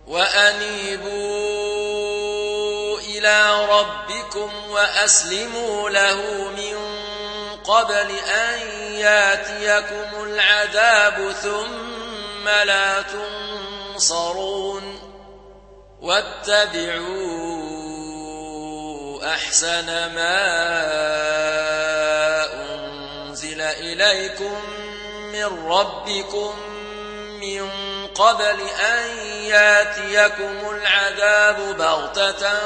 وأنيبوا إلى ربكم وأسلموا له من قبل أن ياتيكم العذاب ثم لا تنصرون واتبعوا أحسن ما أنزل إليكم من ربكم من قبل أن ياتيكم العذاب بغتة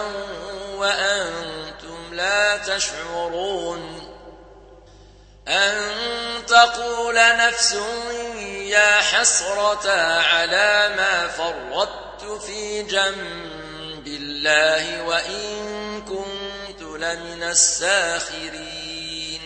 وأنتم لا تشعرون أن تقول نفس يا حسرة على ما فرطت في جنب الله وإن كنت لمن الساخرين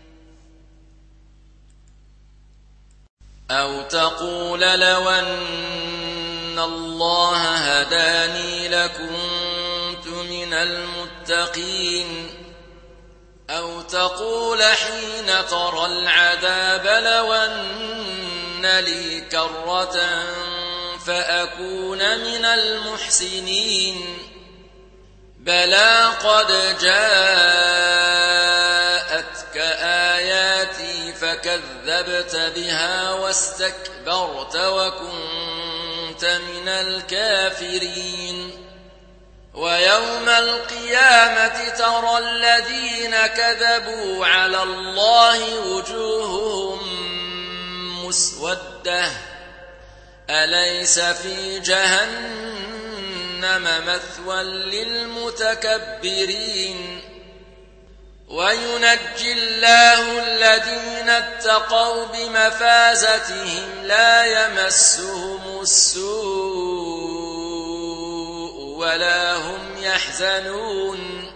أو تقول لو أن الله هداني لكنت من المتقين أو تقول حين ترى العذاب لو أن لي كرة فأكون من المحسنين بلى قد جاءتك آياتي فكذبت بها واستكبرت وكنت من الكافرين ويوم القيامة ترى الذين كذبوا على الله وجوههم مسودة أليس في جهنم مثوى للمتكبرين وينجي الله الذين اتقوا بمفازتهم لا يمسهم السوء ولا هم يحزنون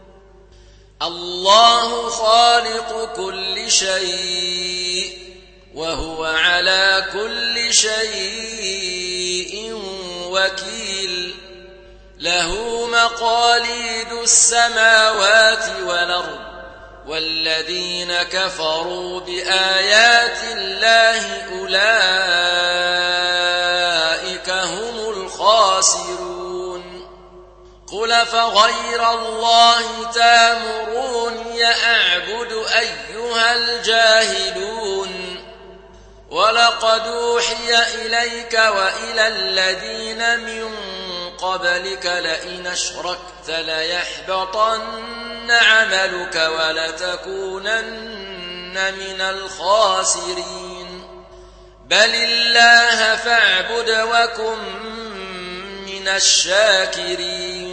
الله خالق كل شيء وهو على كل شيء وكيل له مقاليد السماوات والأرض والذين كفروا بآيات الله أولئك هم الخاسرون قل فغير الله تامروني أعبد أيها الجاهلون ولقد أوحي إليك وإلى الذين من قبلك لئن أشركت ليحبطن عملك ولتكونن من الخاسرين بل الله فاعبد وكن من الشاكرين